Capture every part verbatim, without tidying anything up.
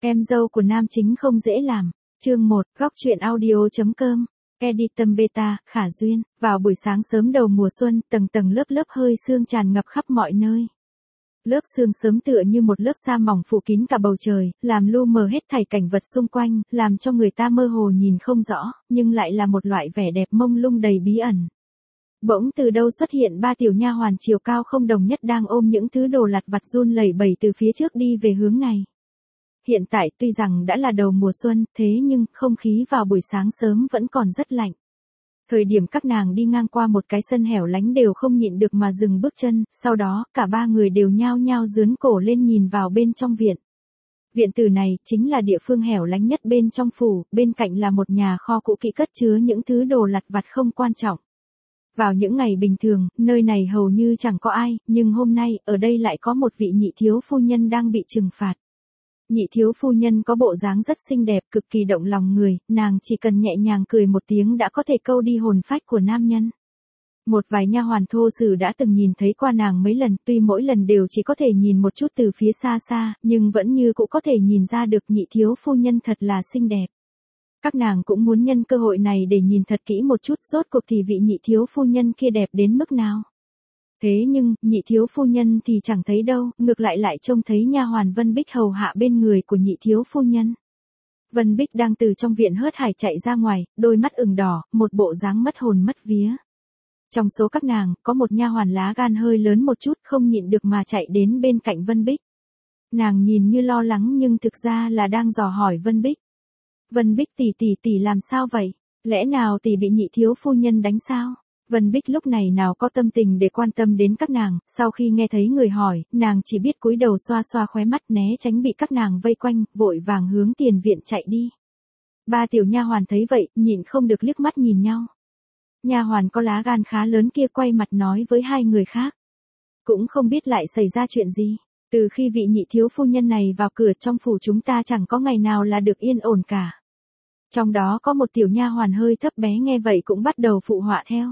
Em dâu của nam chính không dễ làm. Chương một, góc truyện audio.com. Editum Beta, Khả Duyên. Vào buổi sáng sớm đầu mùa xuân, tầng tầng lớp lớp hơi sương tràn ngập khắp mọi nơi. Lớp sương sớm tựa như một lớp sa mỏng phủ kín cả bầu trời, làm lu mờ hết thảy cảnh vật xung quanh, làm cho người ta mơ hồ nhìn không rõ, nhưng lại là một loại vẻ đẹp mông lung đầy bí ẩn. Bỗng từ đâu xuất hiện ba tiểu nha hoàn chiều cao không đồng nhất đang ôm những thứ đồ lặt vặt run lẩy bẩy từ phía trước đi về hướng này. Hiện tại tuy rằng đã là đầu mùa xuân, thế nhưng không khí vào buổi sáng sớm vẫn còn rất lạnh. Thời điểm các nàng đi ngang qua một cái sân hẻo lánh đều không nhịn được mà dừng bước chân, sau đó cả ba người đều nhao nhao dướn cổ lên nhìn vào bên trong viện. Viện tử này chính là địa phương hẻo lánh nhất bên trong phủ, bên cạnh là một nhà kho cũ kỹ cất chứa những thứ đồ lặt vặt không quan trọng. Vào những ngày bình thường, nơi này hầu như chẳng có ai, nhưng hôm nay, ở đây lại có một vị nhị thiếu phu nhân đang bị trừng phạt. Nhị thiếu phu nhân có bộ dáng rất xinh đẹp, cực kỳ động lòng người, nàng chỉ cần nhẹ nhàng cười một tiếng đã có thể câu đi hồn phách của nam nhân. Một vài nha hoàn thô sử đã từng nhìn thấy qua nàng mấy lần, tuy mỗi lần đều chỉ có thể nhìn một chút từ phía xa xa, nhưng vẫn như cũng có thể nhìn ra được nhị thiếu phu nhân thật là xinh đẹp. Các nàng cũng muốn nhân cơ hội này để nhìn thật kỹ một chút rốt cuộc thì vị nhị thiếu phu nhân kia đẹp đến mức nào. Thế nhưng, nhị thiếu phu nhân thì chẳng thấy đâu, ngược lại lại trông thấy nha hoàn Vân Bích hầu hạ bên người của nhị thiếu phu nhân. Vân Bích đang từ trong viện hớt hải chạy ra ngoài, đôi mắt ửng đỏ, một bộ dáng mất hồn mất vía. Trong số các nàng, có một nha hoàn lá gan hơi lớn một chút không nhịn được mà chạy đến bên cạnh Vân Bích. Nàng nhìn như lo lắng nhưng thực ra là đang dò hỏi Vân Bích. Vân Bích tỷ tỷ tỷ làm sao vậy? Lẽ nào tỷ bị nhị thiếu phu nhân đánh sao? Vân Bích lúc này nào có tâm tình để quan tâm đến các nàng, sau khi nghe thấy người hỏi, nàng chỉ biết cúi đầu xoa xoa khóe mắt né tránh bị các nàng vây quanh, vội vàng hướng tiền viện chạy đi. Ba tiểu nha hoàn thấy vậy, nhịn không được liếc mắt nhìn nhau. Nha hoàn có lá gan khá lớn kia quay mặt nói với hai người khác. Cũng không biết lại xảy ra chuyện gì. Từ khi vị nhị thiếu phu nhân này vào cửa trong phủ chúng ta chẳng có ngày nào là được yên ổn cả. Trong đó có một tiểu nha hoàn hơi thấp bé nghe vậy cũng bắt đầu phụ họa theo.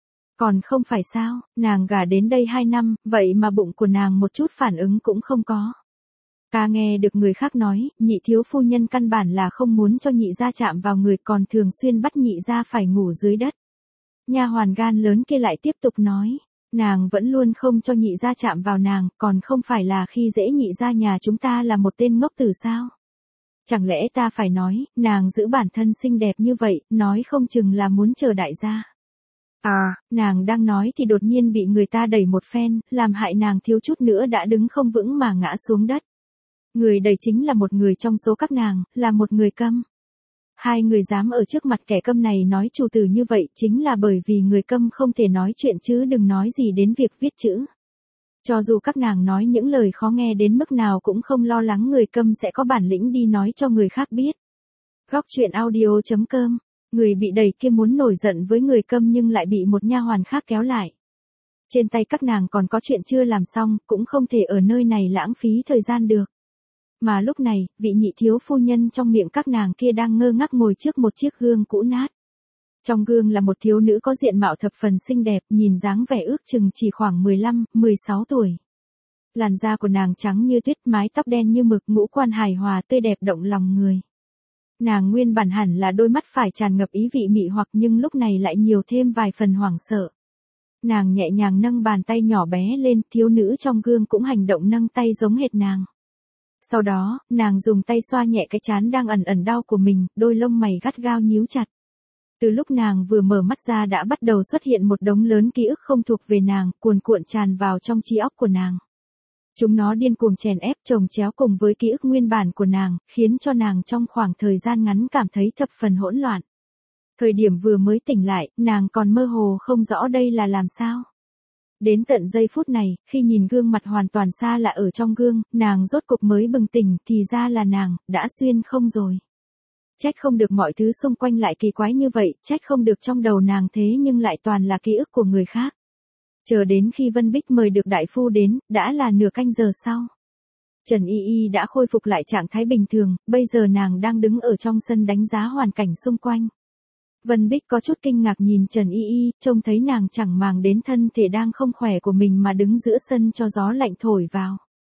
Còn không phải sao, nàng gả đến đây hai năm, vậy mà bụng của nàng một chút phản ứng cũng không có. Ta nghe được người khác nói, nhị thiếu phu nhân căn bản là không muốn cho nhị gia chạm vào người còn thường xuyên bắt nhị gia phải ngủ dưới đất. Nha hoàn gan lớn kia lại tiếp tục nói, nàng vẫn luôn không cho nhị gia chạm vào nàng, còn không phải là khi dễ nhị gia nhà chúng ta là một tên ngốc tử sao? Chẳng lẽ ta phải nói, nàng giữ bản thân xinh đẹp như vậy, nói không chừng là muốn chờ đại gia. À, nàng đang nói thì đột nhiên bị người ta đẩy một phen, làm hại nàng thiếu chút nữa đã đứng không vững mà ngã xuống đất. Người đẩy chính là một người trong số các nàng, là một người câm. Hai người dám ở trước mặt kẻ câm này nói chủ từ như vậy chính là bởi vì người câm không thể nói chuyện chứ đừng nói gì đến việc viết chữ. Cho dù các nàng nói những lời khó nghe đến mức nào cũng không lo lắng người câm sẽ có bản lĩnh đi nói cho người khác biết. Góc truyện audio.com. Người bị đẩy kia muốn nổi giận với người câm nhưng lại bị một nha hoàn khác kéo lại. Trên tay các nàng còn có chuyện chưa làm xong, cũng không thể ở nơi này lãng phí thời gian được. Mà lúc này, vị nhị thiếu phu nhân trong miệng các nàng kia đang ngơ ngác ngồi trước một chiếc gương cũ nát. Trong gương là một thiếu nữ có diện mạo thập phần xinh đẹp, nhìn dáng vẻ ước chừng chỉ khoảng mười lăm, mười sáu tuổi. Làn da của nàng trắng như tuyết, mái tóc đen như mực, ngũ quan hài hòa tươi đẹp động lòng người. Nàng nguyên bản hẳn là đôi mắt phải tràn ngập ý vị mị hoặc nhưng lúc này lại nhiều thêm vài phần hoảng sợ. Nàng nhẹ nhàng nâng bàn tay nhỏ bé lên, thiếu nữ trong gương cũng hành động nâng tay giống hệt nàng. Sau đó, nàng dùng tay xoa nhẹ cái trán đang ẩn ẩn đau của mình, đôi lông mày gắt gao nhíu chặt. Từ lúc nàng vừa mở mắt ra đã bắt đầu xuất hiện một đống lớn ký ức không thuộc về nàng, cuồn cuộn tràn vào trong trí óc của nàng. Chúng nó điên cuồng chèn ép chồng chéo cùng với ký ức nguyên bản của nàng, khiến cho nàng trong khoảng thời gian ngắn cảm thấy thập phần hỗn loạn. Thời điểm vừa mới tỉnh lại, nàng còn mơ hồ không rõ đây là làm sao. Đến tận giây phút này, khi nhìn gương mặt hoàn toàn xa lạ ở trong gương, nàng rốt cục mới bừng tỉnh, thì ra là nàng, đã xuyên không rồi. Trách không được mọi thứ xung quanh lại kỳ quái như vậy, trách không được trong đầu nàng thế nhưng lại toàn là ký ức của người khác. Chờ đến khi Vân Bích mời được đại phu đến, đã là nửa canh giờ sau. Trần Y Y đã khôi phục lại trạng thái bình thường, bây giờ nàng đang đứng ở trong sân đánh giá hoàn cảnh xung quanh. Vân Bích có chút kinh ngạc nhìn Trần Y Y, trông thấy nàng chẳng màng đến thân thể đang không khỏe của mình mà đứng giữa sân cho gió lạnh thổi vào.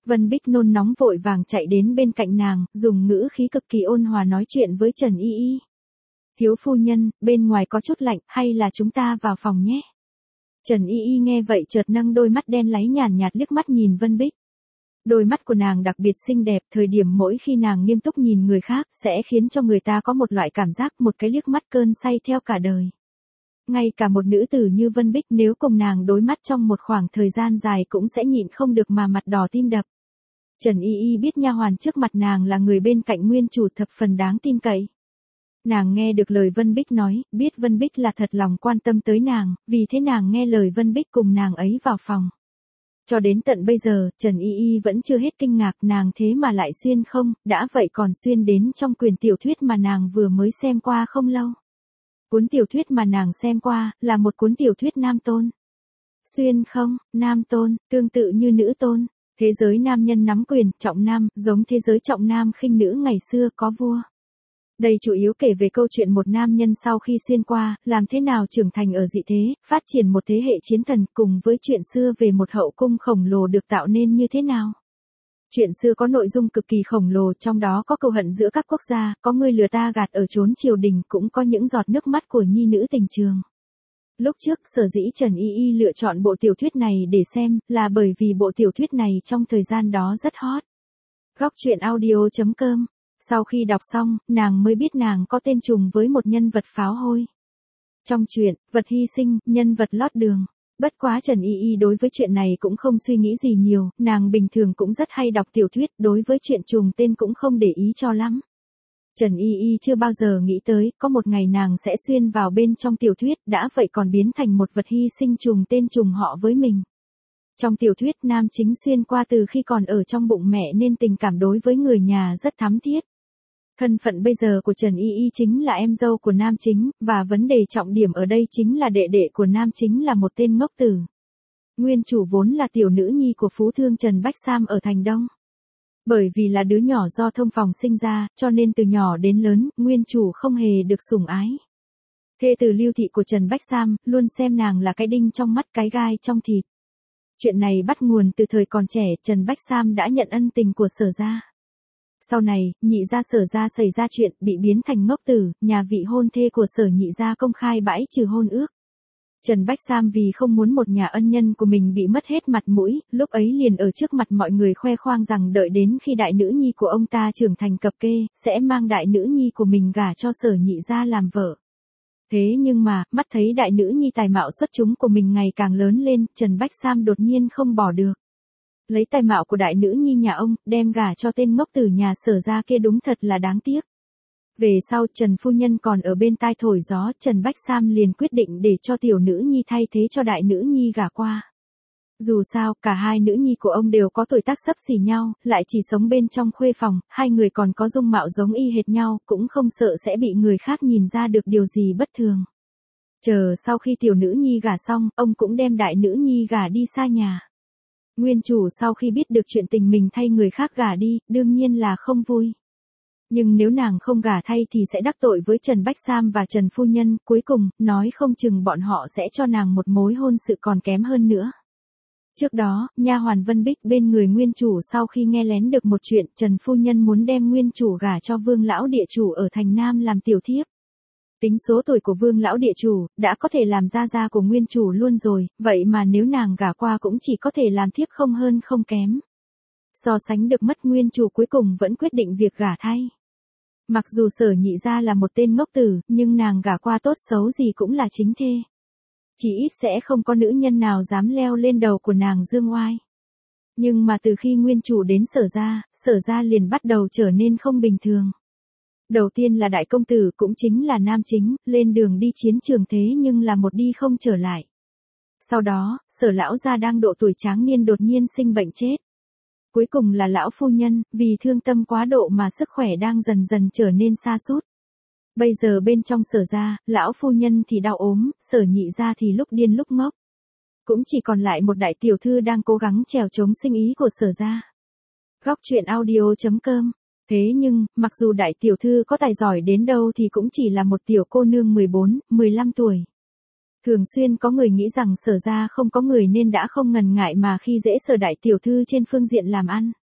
Vân Bích nôn nóng vội vàng chạy đến bên cạnh nàng, dùng ngữ khí cực kỳ ôn hòa nói chuyện với Trần Y Y. Thiếu phu nhân, bên ngoài có chút lạnh, hay là chúng ta vào phòng nhé. Trần Y Y nghe vậy chợt nâng đôi mắt đen láy nhàn nhạt liếc mắt nhìn Vân Bích. Đôi mắt của nàng đặc biệt xinh đẹp, thời điểm mỗi khi nàng nghiêm túc nhìn người khác sẽ khiến cho người ta có một loại cảm giác một cái liếc mắt cơn say theo cả đời. Ngay cả một nữ tử như Vân Bích nếu cùng nàng đối mắt trong một khoảng thời gian dài cũng sẽ nhịn không được mà mặt đỏ tim đập. Trần Y Y biết nha hoàn trước mặt nàng là người bên cạnh nguyên chủ thập phần đáng tin cậy. Nàng nghe được lời Vân Bích nói, biết Vân Bích là thật lòng quan tâm tới nàng, vì thế nàng nghe lời Vân Bích cùng nàng ấy vào phòng. Cho đến tận bây giờ, Trần Y Y vẫn chưa hết kinh ngạc nàng thế mà lại xuyên không, đã vậy còn xuyên đến trong quyển tiểu thuyết mà nàng vừa mới xem qua không lâu. Cuốn tiểu thuyết mà nàng xem qua, là một cuốn tiểu thuyết nam tôn. Xuyên không, nam tôn, tương tự như nữ tôn. Thế giới nam nhân nắm quyền, trọng nam, giống thế giới trọng nam khinh nữ ngày xưa có vua. Đây chủ yếu kể về câu chuyện một nam nhân sau khi xuyên qua, làm thế nào trưởng thành ở dị thế, phát triển một thế hệ chiến thần cùng với chuyện xưa về một hậu cung khổng lồ được tạo nên như thế nào. Chuyện xưa có nội dung cực kỳ khổng lồ, trong đó có cừu hận giữa các quốc gia, có người lừa ta gạt ở chốn triều đình, cũng có những giọt nước mắt của nhi nữ tình trường. Lúc trước sở dĩ Trần Y Y lựa chọn bộ tiểu thuyết này để xem, là bởi vì bộ tiểu thuyết này trong thời gian đó rất hot. Góc truyện audio chấm com. Sau khi đọc xong, nàng mới biết nàng có tên trùng với một nhân vật pháo hôi. Trong truyện, vật hy sinh, nhân vật lót đường. Bất quá Trần Y Y đối với chuyện này cũng không suy nghĩ gì nhiều, nàng bình thường cũng rất hay đọc tiểu thuyết, đối với chuyện trùng tên cũng không để ý cho lắm. Trần Y Y chưa bao giờ nghĩ tới, có một ngày nàng sẽ xuyên vào bên trong tiểu thuyết, đã vậy còn biến thành một vật hy sinh trùng tên trùng họ với mình. Trong tiểu thuyết nam chính xuyên qua từ khi còn ở trong bụng mẹ nên tình cảm đối với người nhà rất thắm thiết. Thân phận bây giờ của Trần Y Y chính là em dâu của nam chính, và vấn đề trọng điểm ở đây chính là đệ đệ của nam chính là một tên ngốc tử. Nguyên chủ vốn là tiểu nữ nhi của phú thương Trần Bách Sam ở Thành Đông. Bởi vì là đứa nhỏ do thông phòng sinh ra, cho nên từ nhỏ đến lớn, nguyên chủ không hề được sủng ái. Thê tử Lưu Thị của Trần Bách Sam, luôn xem nàng là cái đinh trong mắt cái gai trong thịt. Chuyện này bắt nguồn từ thời còn trẻ, Trần Bách Sam đã nhận ân tình của Sở gia. Sau này, nhị gia Sở gia xảy ra chuyện, bị biến thành ngốc tử, nhà vị hôn thê của Sở nhị gia công khai bãi trừ hôn ước. Trần Bách Sam vì không muốn một nhà ân nhân của mình bị mất hết mặt mũi, lúc ấy liền ở trước mặt mọi người khoe khoang rằng đợi đến khi đại nữ nhi của ông ta trưởng thành cập kê, sẽ mang đại nữ nhi của mình gả cho Sở nhị gia làm vợ. Thế nhưng mà, mắt thấy đại nữ nhi tài mạo xuất chúng của mình ngày càng lớn lên, Trần Bách Sam đột nhiên không bỏ được. Lấy tài mạo của đại nữ nhi nhà ông, đem gả cho tên ngốc tử nhà Sở gia kia đúng thật là đáng tiếc. Về sau Trần phu nhân còn ở bên tai thổi gió, Trần Bách Sam liền quyết định để cho tiểu nữ nhi thay thế cho đại nữ nhi gả qua. Dù sao, cả hai nữ nhi của ông đều có tuổi tác xấp xỉ nhau, lại chỉ sống bên trong khuê phòng, hai người còn có dung mạo giống y hệt nhau, cũng không sợ sẽ bị người khác nhìn ra được điều gì bất thường. Chờ sau khi tiểu nữ nhi gả xong, ông cũng đem đại nữ nhi gả đi xa nhà. Nguyên chủ sau khi biết được chuyện tình mình thay người khác gả đi, đương nhiên là không vui. Nhưng nếu nàng không gả thay thì sẽ đắc tội với Trần Bách Sam và Trần phu nhân, cuối cùng, nói không chừng bọn họ sẽ cho nàng một mối hôn sự còn kém hơn nữa. Trước đó, nha hoàn Vân Bích bên người nguyên chủ sau khi nghe lén được một chuyện, Trần phu nhân muốn đem nguyên chủ gả cho Vương lão địa chủ ở thành Nam làm tiểu thiếp. Tính số tuổi của Vương lão địa chủ, đã có thể làm gia gia của nguyên chủ luôn rồi, vậy mà nếu nàng gả qua cũng chỉ có thể làm thiếp không hơn không kém. So sánh được mất nguyên chủ cuối cùng vẫn quyết định việc gả thay. Mặc dù Sở nhị gia là một tên ngốc tử, nhưng nàng gả qua tốt xấu gì cũng là chính thê. Chỉ ít sẽ không có nữ nhân nào dám leo lên đầu của nàng dương oai. Nhưng mà từ khi nguyên chủ đến Sở gia, Sở gia liền bắt đầu trở nên không bình thường. Đầu tiên là đại công tử cũng chính là nam chính, lên đường đi chiến trường thế nhưng là một đi không trở lại. Sau đó, Sở lão gia đang độ tuổi tráng niên đột nhiên sinh bệnh chết. Cuối cùng là lão phu nhân, vì thương tâm quá độ mà sức khỏe đang dần dần trở nên sa sút. Bây giờ bên trong Sở gia, lão phu nhân thì đau ốm, Sở nhị gia thì lúc điên lúc ngốc. Cũng chỉ còn lại một đại tiểu thư đang cố gắng trèo chống sinh ý của Sở gia. Góc truyện audio chấm com. Thế nhưng, mặc dù đại tiểu thư có tài giỏi đến đâu thì cũng chỉ là một tiểu cô nương mười bốn, mười lăm tuổi. Thường xuyên có người nghĩ rằng Sở gia không có người nên đã không ngần ngại mà khi dễ Sở đại tiểu thư trên phương diện làm ăn.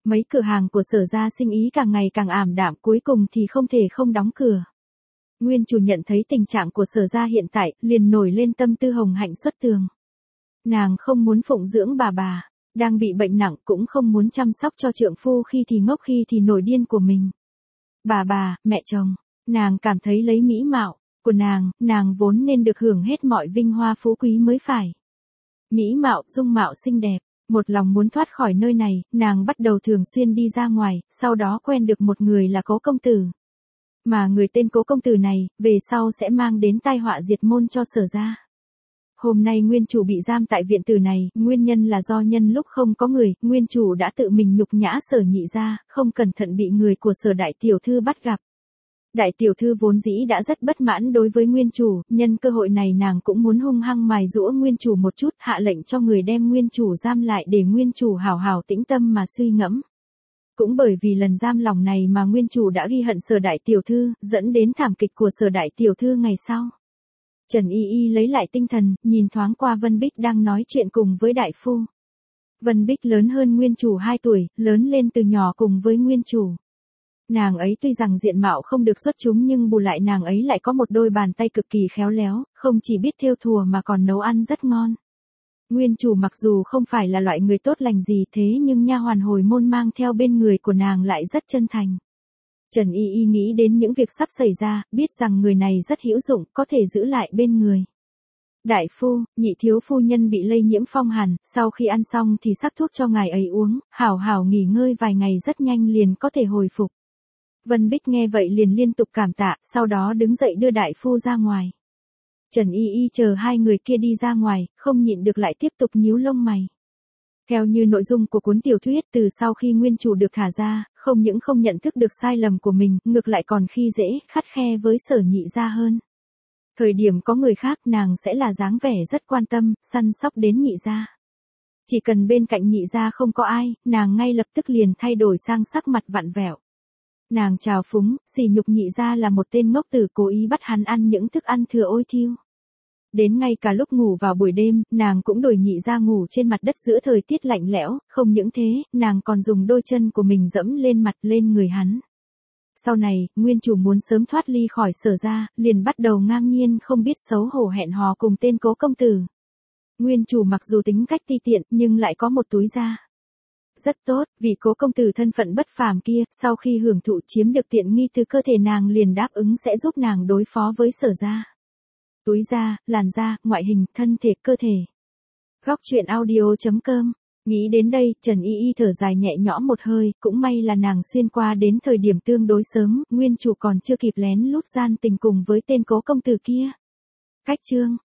Mấy cửa hàng của Sở gia sinh ý càng ngày càng ảm đạm, cuối cùng thì không thể không đóng cửa. Nguyên chủ nhận thấy tình trạng của Sở gia hiện tại, liền nổi lên tâm tư hồng hạnh xuất tường. Nàng không muốn phụng dưỡng bà bà, đang bị bệnh nặng, cũng không muốn chăm sóc cho trượng phu khi thì ngốc khi thì nổi điên của mình. Bà bà, mẹ chồng, nàng cảm thấy lấy mỹ mạo của nàng, nàng vốn nên được hưởng hết mọi vinh hoa phú quý mới phải. Mỹ mạo, dung mạo xinh đẹp, một lòng muốn thoát khỏi nơi này, nàng bắt đầu thường xuyên đi ra ngoài, sau đó quen được một người là Cố công tử. Mà người tên Cố công tử này, về sau sẽ mang đến tai họa diệt môn cho Sở gia. Hôm nay nguyên chủ bị giam tại viện tử này, nguyên nhân là do nhân lúc không có người, nguyên chủ đã tự mình nhục nhã Sở nhị gia, không cẩn thận bị người của Sở đại tiểu thư bắt gặp. Đại tiểu thư vốn dĩ đã rất bất mãn đối với nguyên chủ, nhân cơ hội này nàng cũng muốn hung hăng mài giũa nguyên chủ một chút, hạ lệnh cho người đem nguyên chủ giam lại để nguyên chủ hào hào tĩnh tâm mà suy ngẫm. Cũng bởi vì lần giam lòng này mà nguyên chủ đã ghi hận Sở đại tiểu thư, dẫn đến thảm kịch của Sở đại tiểu thư ngày sau. Trần Y Y lấy lại tinh thần, nhìn thoáng qua Vân Bích đang nói chuyện cùng với đại phu. Vân Bích lớn hơn nguyên chủ hai tuổi, lớn lên từ nhỏ cùng với nguyên chủ. Nàng ấy tuy rằng diện mạo không được xuất chúng nhưng bù lại nàng ấy lại có một đôi bàn tay cực kỳ khéo léo, không chỉ biết thêu thùa mà còn nấu ăn rất ngon. Nguyên chủ mặc dù không phải là loại người tốt lành gì thế nhưng nha hoàn hồi môn mang theo bên người của nàng lại rất chân thành. Trần Y Y nghĩ đến những việc sắp xảy ra, biết rằng người này rất hữu dụng, có thể giữ lại bên người. Đại phu, nhị thiếu phu nhân bị lây nhiễm phong hàn, sau khi ăn xong thì sắc thuốc cho ngài ấy uống, hảo hảo nghỉ ngơi vài ngày rất nhanh liền có thể hồi phục. Vân Bích nghe vậy liền liên tục cảm tạ, sau đó đứng dậy đưa đại phu ra ngoài. Trần Y Y chờ hai người kia đi ra ngoài, không nhịn được lại tiếp tục nhíu lông mày. Theo như nội dung của cuốn tiểu thuyết, từ sau khi nguyên chủ được thả ra, không những không nhận thức được sai lầm của mình, ngược lại còn khi dễ, khắt khe với Sở nhị gia hơn. Thời điểm có người khác nàng sẽ là dáng vẻ rất quan tâm, săn sóc đến nhị gia. Chỉ cần bên cạnh nhị gia không có ai, nàng ngay lập tức liền thay đổi sang sắc mặt vặn vẹo. Nàng trào phúng, sỉ nhục nhị gia là một tên ngốc tử cố ý bắt hắn ăn những thức ăn thừa ôi thiêu. Đến ngay cả lúc ngủ vào buổi đêm, nàng cũng đổi nhị gia ngủ trên mặt đất giữa thời tiết lạnh lẽo, không những thế, nàng còn dùng đôi chân của mình dẫm lên mặt lên người hắn. Sau này, nguyên chủ muốn sớm thoát ly khỏi Sở gia, liền bắt đầu ngang nhiên không biết xấu hổ hẹn hò cùng tên Cố công tử. Nguyên chủ mặc dù tính cách ti tiện, nhưng lại có một túi da rất tốt, vì Cố công tử thân phận bất phàm kia, sau khi hưởng thụ chiếm được tiện nghi từ cơ thể nàng liền đáp ứng sẽ giúp nàng đối phó với Sở gia. Túi da, làn da, ngoại hình, thân thể, cơ thể. Góc truyện audio chấm com. Nghĩ đến đây, Trần Y Y thở dài nhẹ nhõm một hơi, cũng may là nàng xuyên qua đến thời điểm tương đối sớm, nguyên chủ còn chưa kịp lén lút gian tình cùng với tên Cố công tử kia. Cách chương